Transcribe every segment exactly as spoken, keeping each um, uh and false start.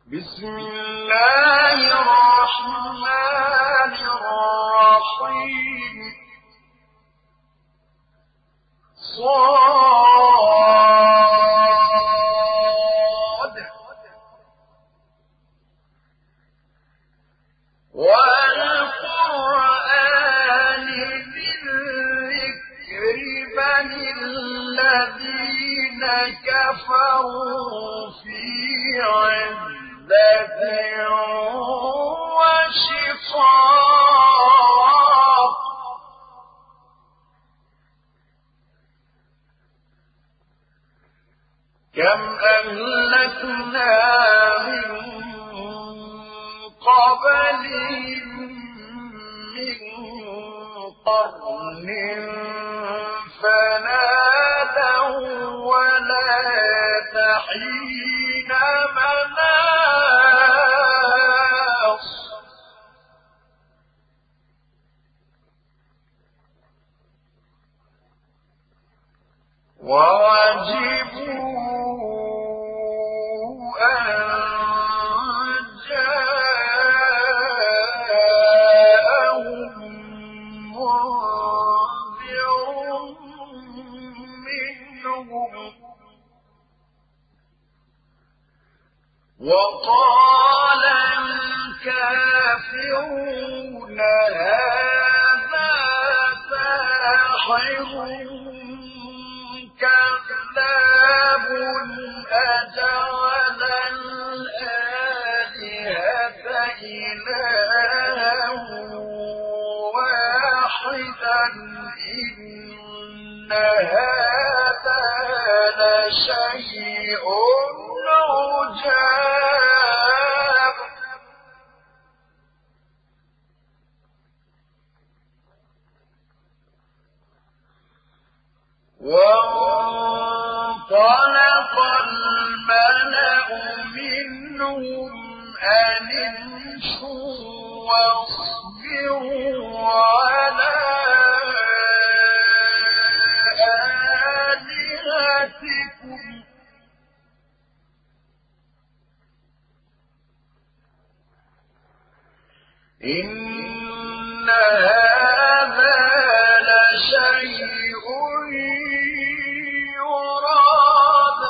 بسم الله الرحمن الرحيم صاد والقرآن ذي الذكر بل الذين كفروا في عزة وشقاق كم أهلكنا من قبلهم من قرن فنادوا ولا تحين مناص ووجبوا أن جاءهم منذر منهم وقال الكافرون هذا ساحر كذاب أجعل الآلهة إلها واحدا إن هذا لشيء عجاب وانطلق الملأ منهم أن امشوا واصبروا على آلهتكم إن هذا لشيء يراد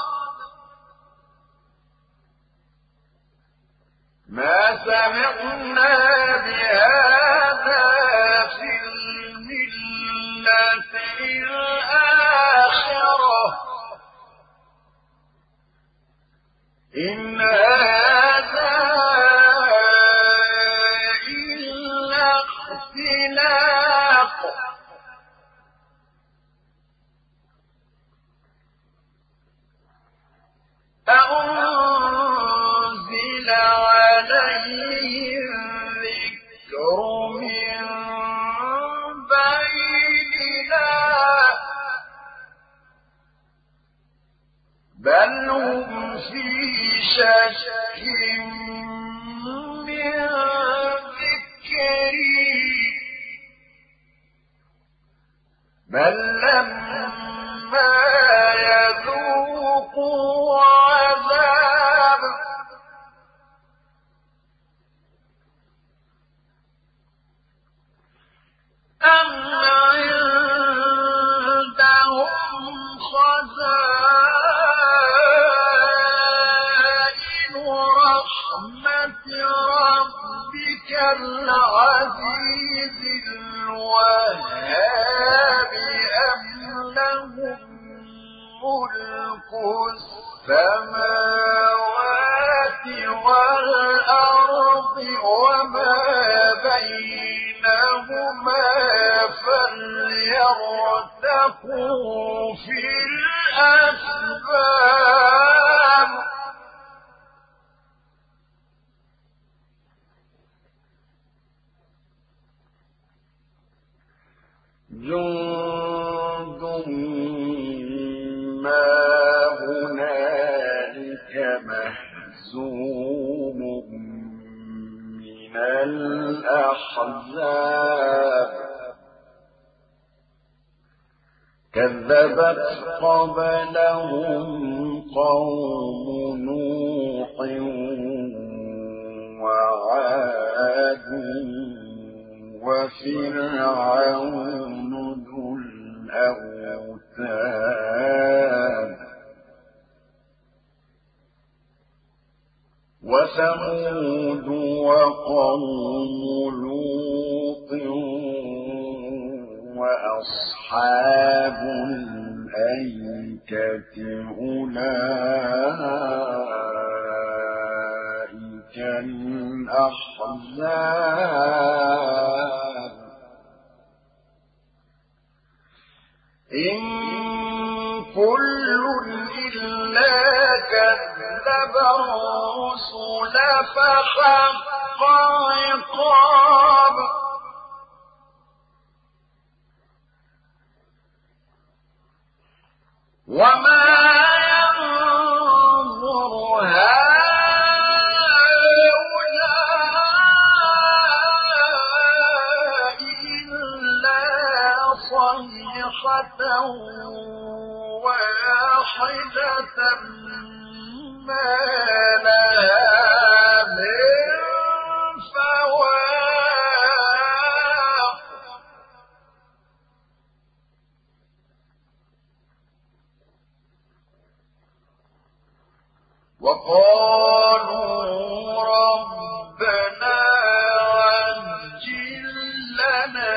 ما سمعنا بهذا في الملة الآخرة إن هذا إلا اختلاق أنزل عليه الذكر من بيننا بل هم في شك من ذكري بل لما يذوقوا عذاب أم عندهم خزائن رحمة ربك العزيز الوهاب أم لهم ملك السماوات والأرض وما بينهما فليرتقوا في الأسباب جند ما هنالك مهزوم من الأحزاب كذبت قبلهم قوم نوح وفرعون ذو الأوتاد وثمود وقوم لوط وأصحاب الأيكة أولئك الأحزاب إن كل إلا كذب الرسل فحق عقاب وما ينظر هؤلاء إلا صيحة واحدة ما لها من فواق وقالوا ربنا عجل لنا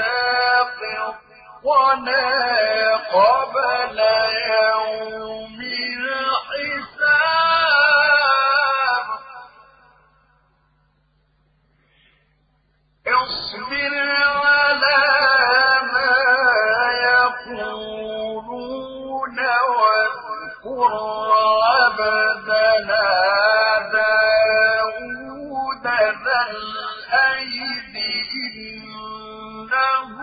قطنا قبل يوم الحساب اصبر على ما يقولون واذكر عبدنا داود ذا الأيد إنه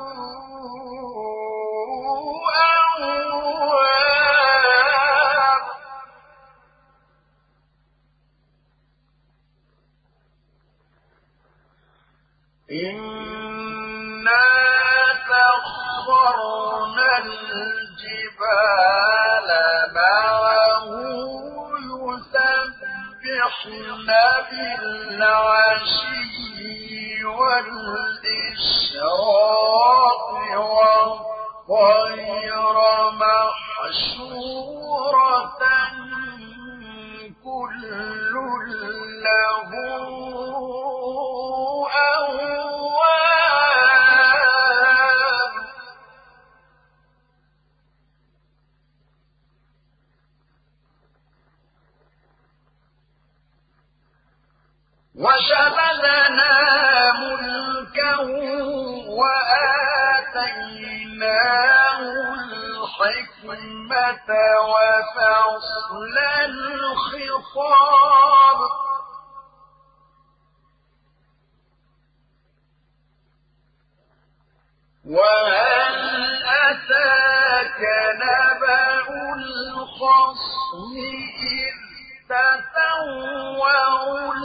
أواب إنا سخرنا الجبال معه يسبحن بالعشي والإشراق والطير محشورة كل له أواب وشددنا ملكه وآتيناه الحكمة وفصل الخطاب وهل أتاك نبأ الخصم إذ تسووا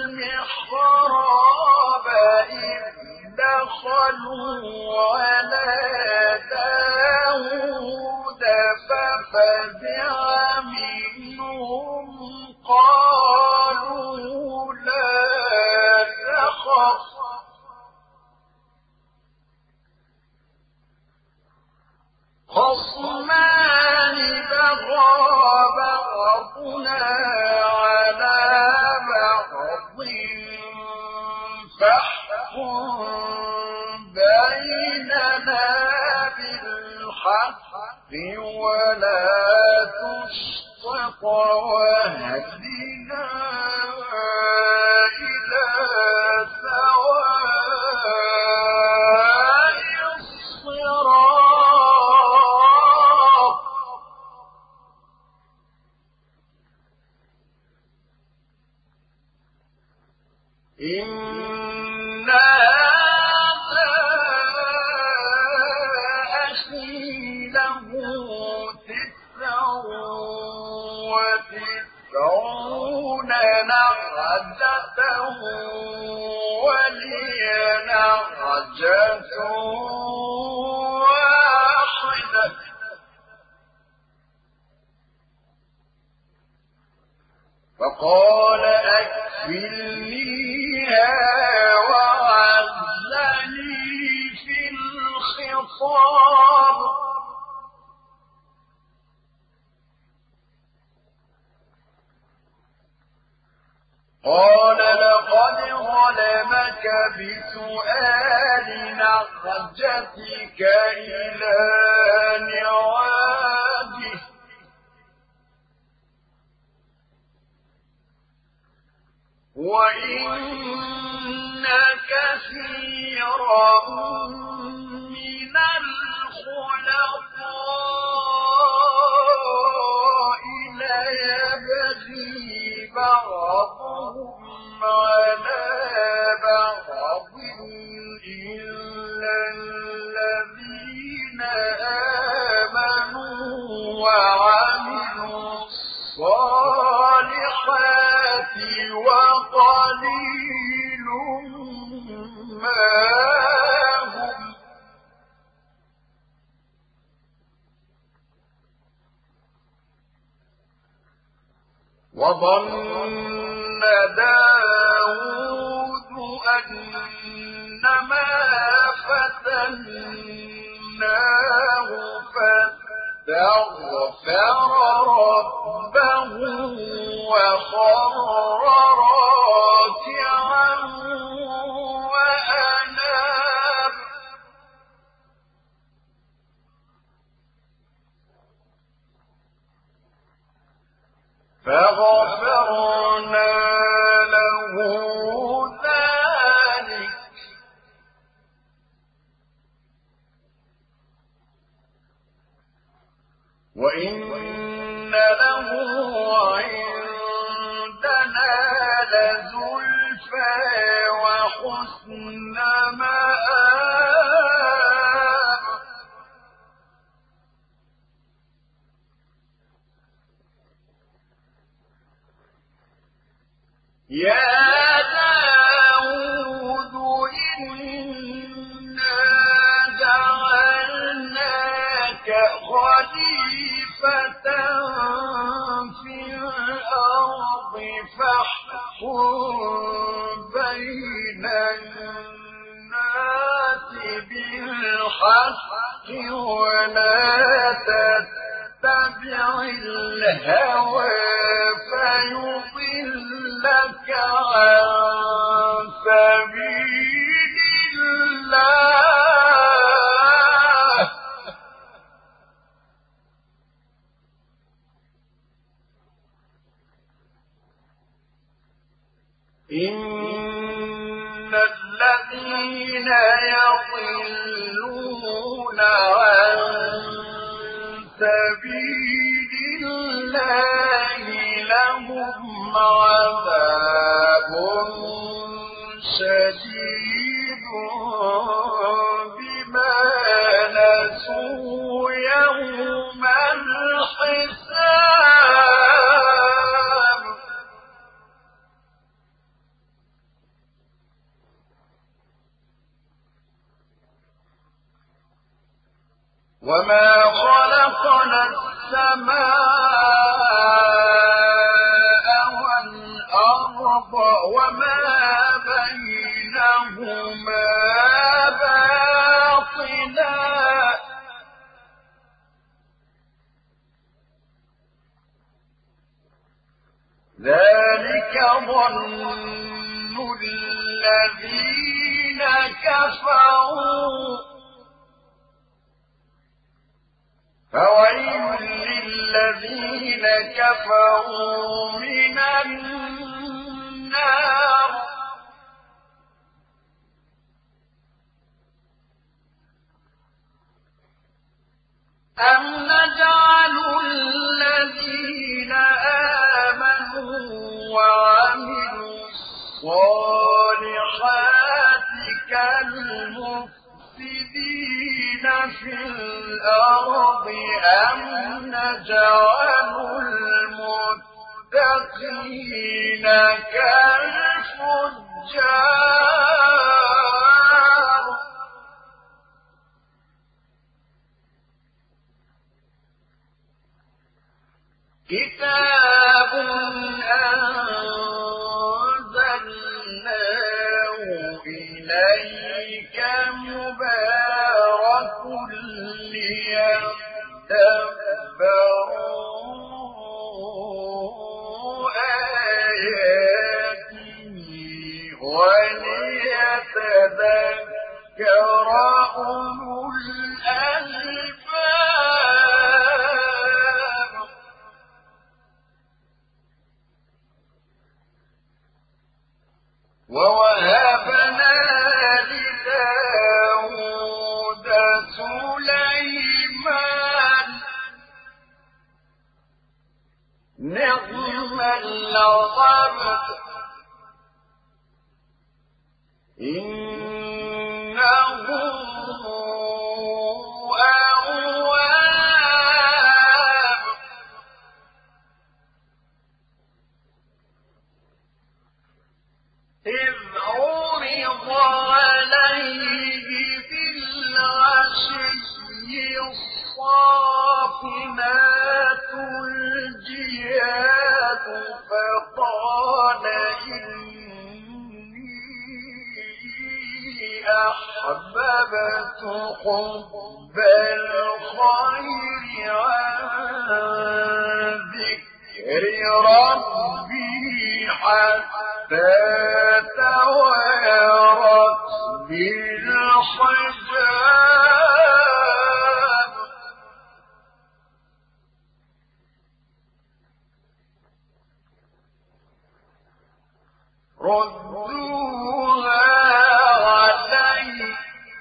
المحراب إذ دخلوا على داود ففزع منهم قالوا لا تخف خصمان بغى بعضنا على بعض فاحكم بيننا بالحق ولا تشطط واهدنا إلى سواء الصراط إن هذا أخي له تسع وتسعون نعجة ولي نعجة واحدة فقال أكفلنيها وعزني قال لقد ظلمك بسؤال نعجتك إلى نعاجه وإن كثيرا من الخلطاء ليبغي بعضهم على بعض إلا الذين آمنوا وعملوا الصالحات وقليل ما هم وظن داود أنما فتناه فاستغفر ربه وخر راكعا وأناب فغفرنا له ذلك وإن له عندنا لزلفى وحسن مآب يا داود إنا جعلناك خليفة في الأرض فاحكم بين الناس بالحق ولا تتبع الهوى فيضلك عن سبيل الله إن الذين يضلون عن سبيل الله لهم عذاب شديد بما نسوا يوم الحساب وما خلقنا السماء والأرض وما بينهما باطلا ذلك ظن الذين كفروا فويل للذين كفروا من النار أم نجعل الذين آمنوا وعملوا الصالحات كالمفسدين في الأرض أم نجعل المتقين كالفجار كتاب أنزلناه إليك مبارك ليدبروا آياته أولو الألباب ووهبنا لداود سليمان نعم العبد إنه أواب إذ عرض عليه بالعشي الصافنات الجياد فقال إني أحببت حب الخير عن ذكر ربي حتى توارت بالحجاب ردوها علي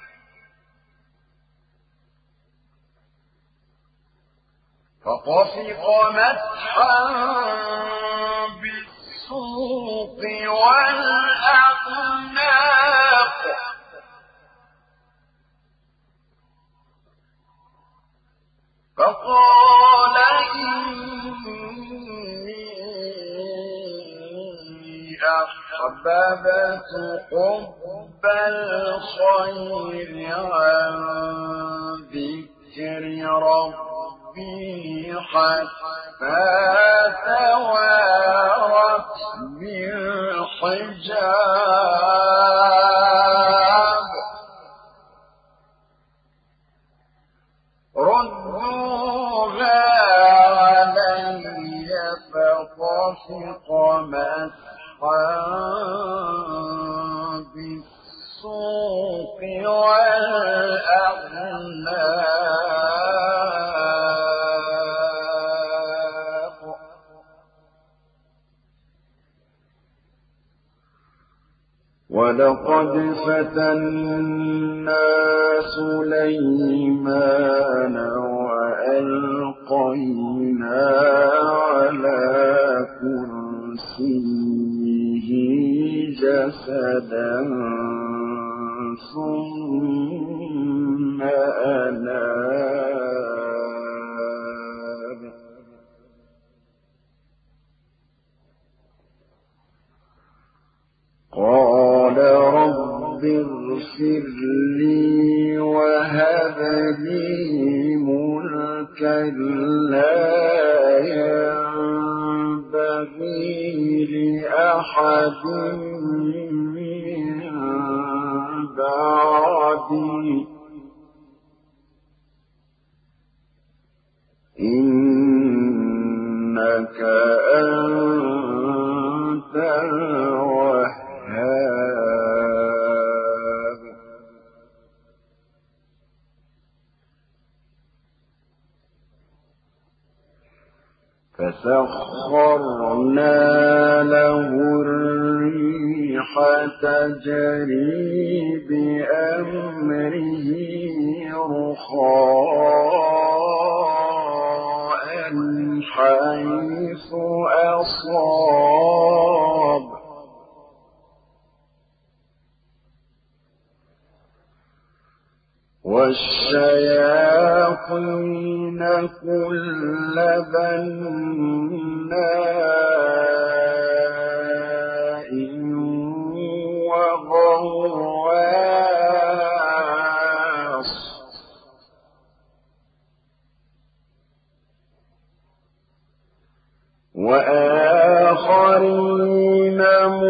فطفق مسحا بالسوق والأعناق فقال إني أحببت حب الخير عن ذكر ربي حتى توارت بالحجاب ردوها علي فطفق مسحا بالسوق والأعناق ولقد فتنا سليمان وألقينا على كرسيه جسدا ثم أناب قال رب اغفر لي وهب لي ملكا لا ينبغي لأحد من بعدي إنك أنت الوهاب فسخرنا له الريح تجري بأمره رخاء حيث أصاب والشياطين كل بناء وغواص وآخرين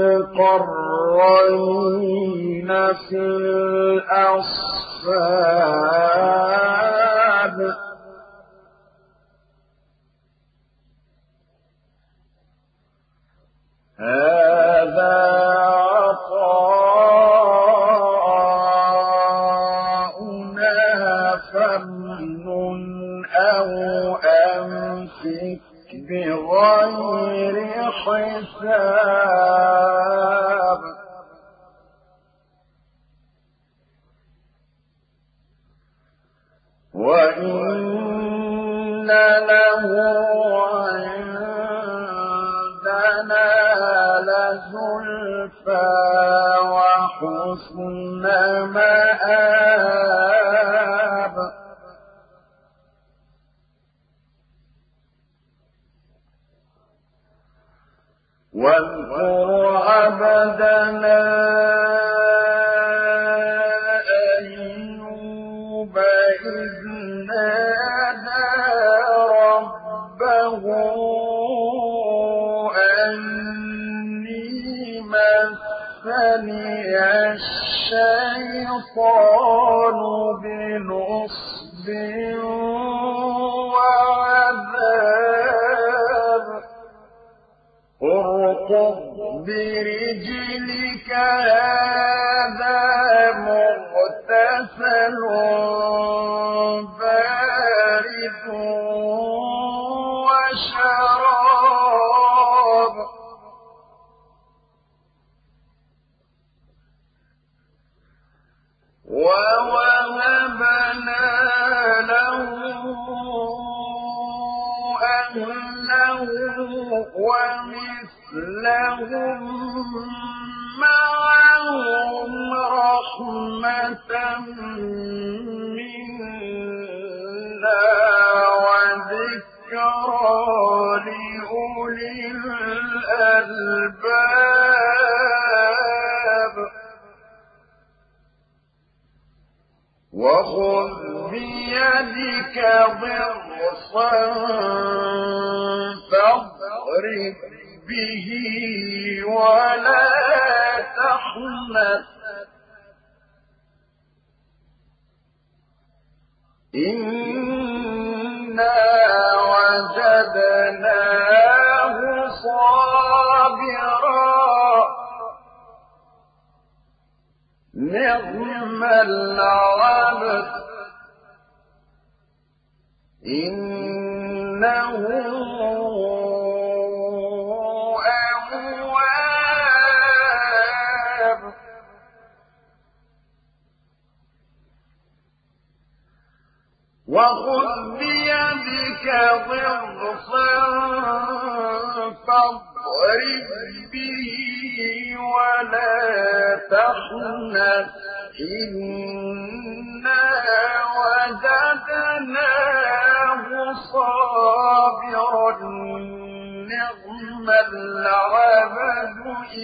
مقرنين في الأصفاد هذا عطاؤنا زُلْفَىٰ وَحُسْنَ مَآبٍ واذكر عبدنا أيوب إذ نادى ربه أني مسني الشيطان بنصب وعذاب اركض برجلك هذا مغتسل بارد وشراب ووهبنا له أهله ومثلهم معهم رحمة منا وذكرى لأولي الألباب وخذ بيدك ضغصا فاضرب به ولا تحنث إنا وجدناه صابرا نعم العبد إنه أواب وخذ بيدك ضغصا فاضرب به ولا تحنث إنا وجدناه صابرا نعم العبد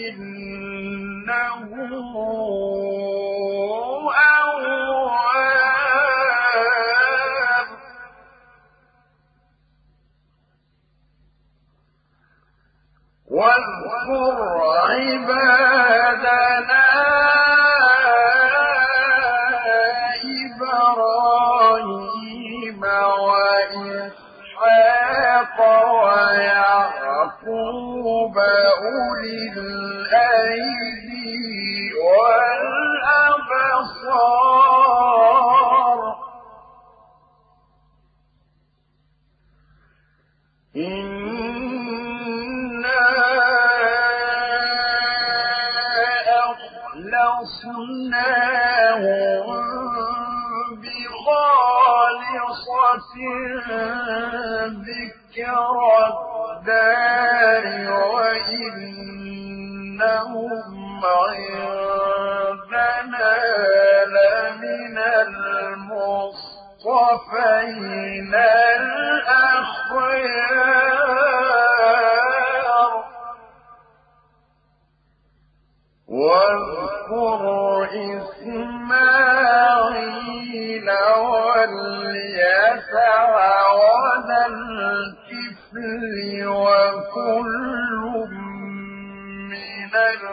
إنه أواب واذكر عبادنا إبراهيم وإسحاق ويعقوب أولي الأيدي والأبصار إنا أخلصناهم بخالصة ذكرى الدار وإنهم عندنا لمن المصطفين الأخيار واذكر إسماعيل واليسع وذا الكفل وكل من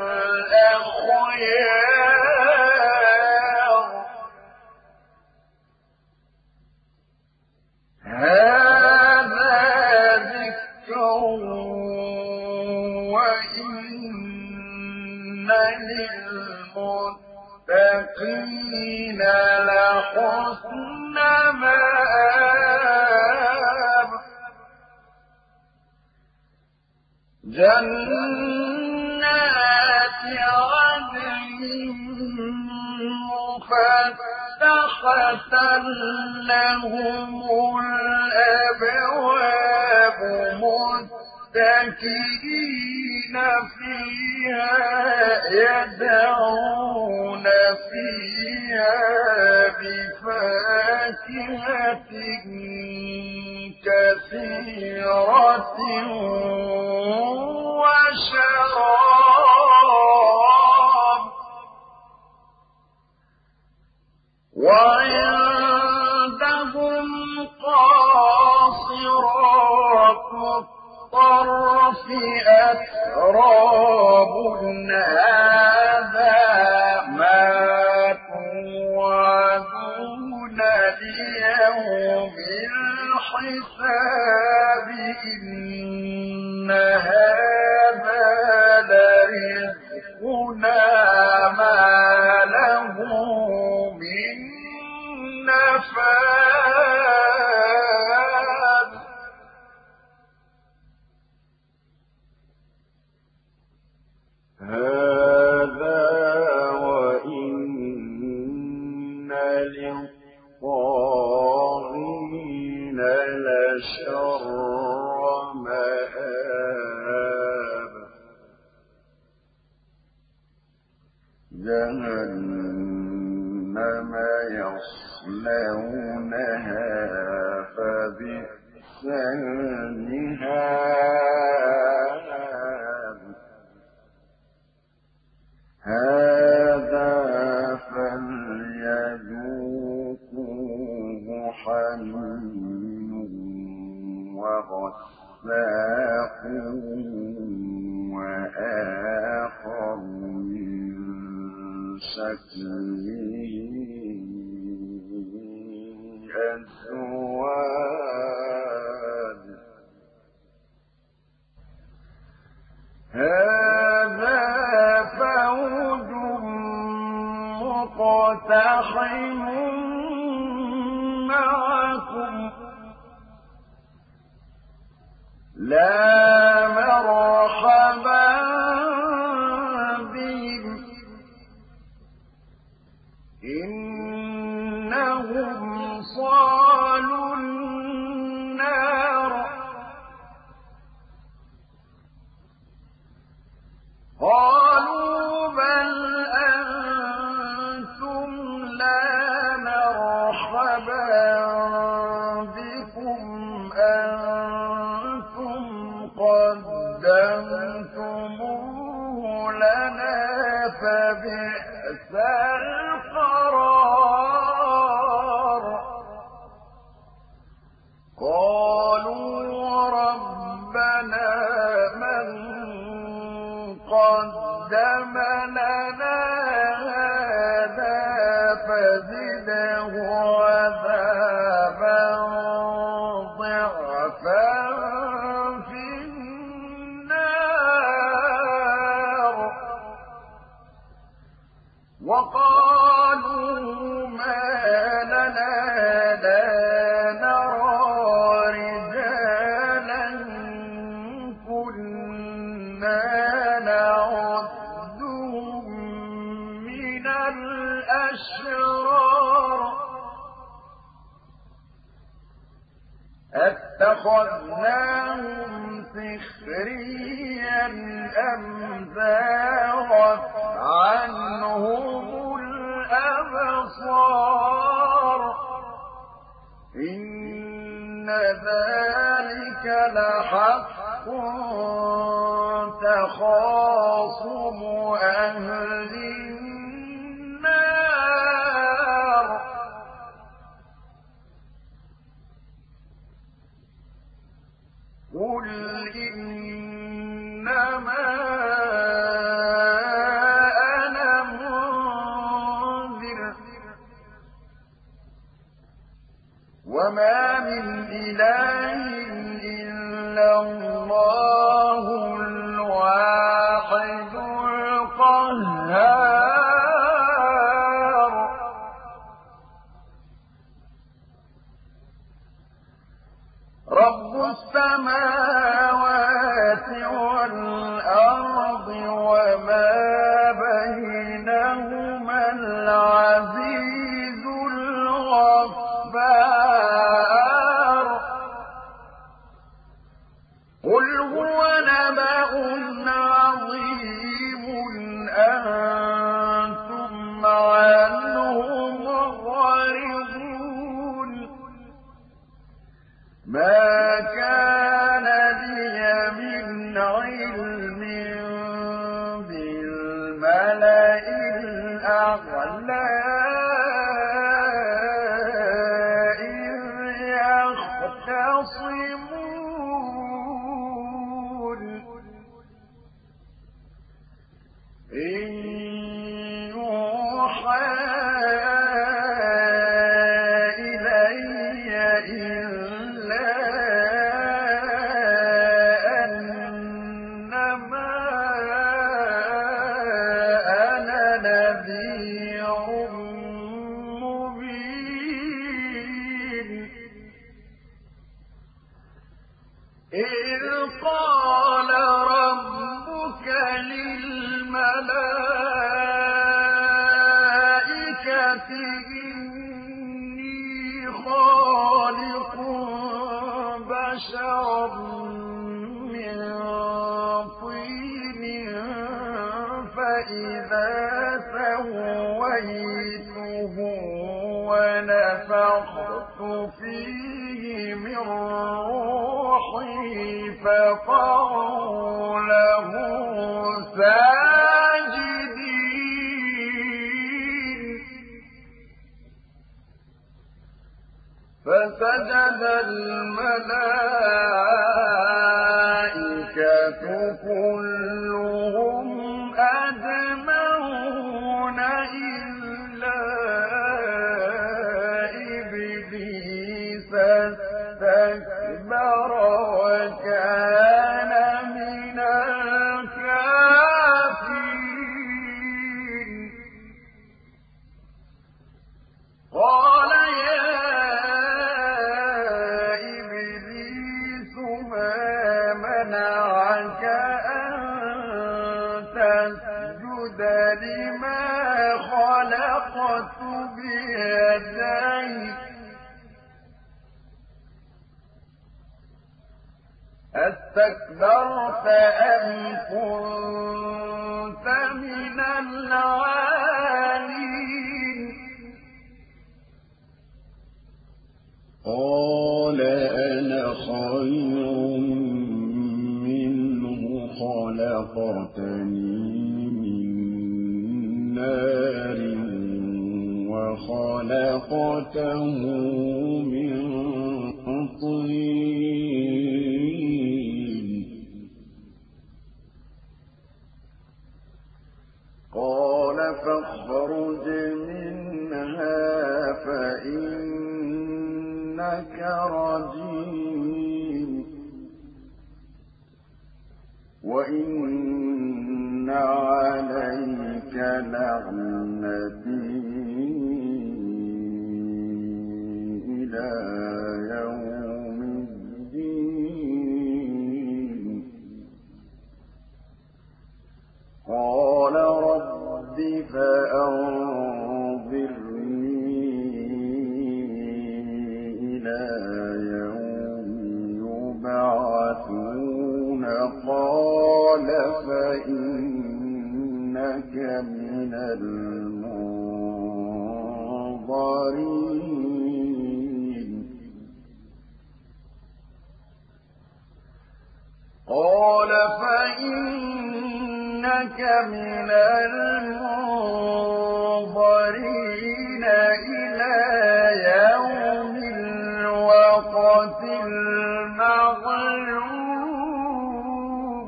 الأخيار هذا ذكر وإن للمتقين لحسن مآب جنات عدن مفتحة لهم الأبواب متكئين فيها يدعون فيها بفاكهة كثيرة وشراب وعندهم قاصرات الطرف أتراب هذا ما توعدون ليوم الحساب إن هذا لرزقنا ما له من نفاد هذا وإن للطاغين لشر مآب جهنم يصلونها فبئس المهاد هذا فليذوقوه حميم وغساق وآخر من شكله أزواج هذا فوج مقتحم معكم لا مرحبا بهم إنهم صالوا النار قالوا بل أنتم لا مرحبا بكم أنتم قدمتموه لنا فبئس القرار قالوا ربنا من قدم لنا هذا فزده عذابا ضعفا في النار وقالوا ما لنا لا نرى رجالا كنا نعدهم من الأشرار أتخذناهم سخريا أم زاغت عنهم الأبصار إن ذلك لحق تخاصم أهل النار قل إنما أنا منذر وما من إله إلا الله الواحد القهار رب السماوات والأرض وما بينهما العزيز الغفار قل هو نبأ أنتم عنه معرضون ما كان لي من علم بالملأ الأعلى إذ يختصمون إن يوحى إلي إلا أنما أنا نذير مبين إذ قال ربك للملائكة إني خالق بشرا من طين فإذا سويته ونفخت فيه من روحي فقعوا له ساجدين فسجد الملائكة كلهم أجمعون إلا إبليس استكبر وكان من الكافرين قال يا إبليس ما منعك أن تسجد لما خلقت بيدي أستكبرت أم كنت من العالين قال أنا خير منه خلقتني من نار وخلقته من طين قال فاخرج منها فإنك رجيم وإن عليك لعنتي إلى يوم الدين قال رب فأنظرني إلى يوم يبعثون قال فإنك من المنظرين قال فإنك من المنظرين إلى يوم الوقت المعلوم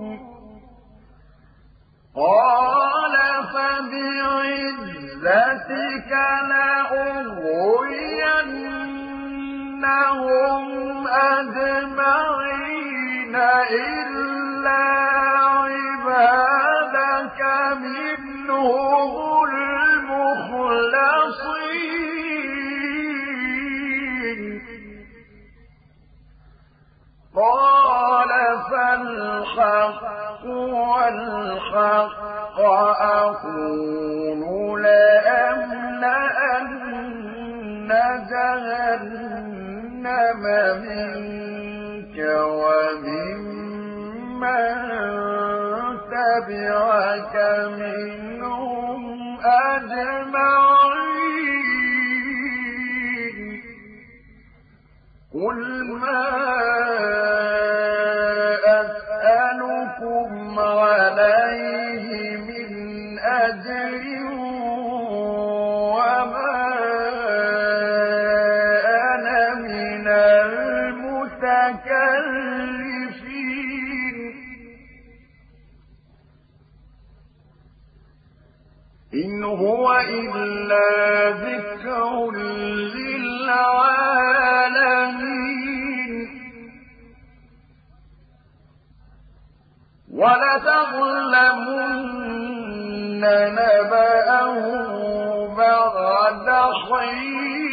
قال فبعزتك لأغوينهم أجمعين إلا عبادك منهم المخلصين قال فالحق والحق أقول لأملأن جهنم منك وممن تبعك منهم أجمعين قل ما أسألكم عليه من أجر وما أنا من المتكلفين إن هو إلا ذكر للعالمين ولتعلمن نبأه بعد حين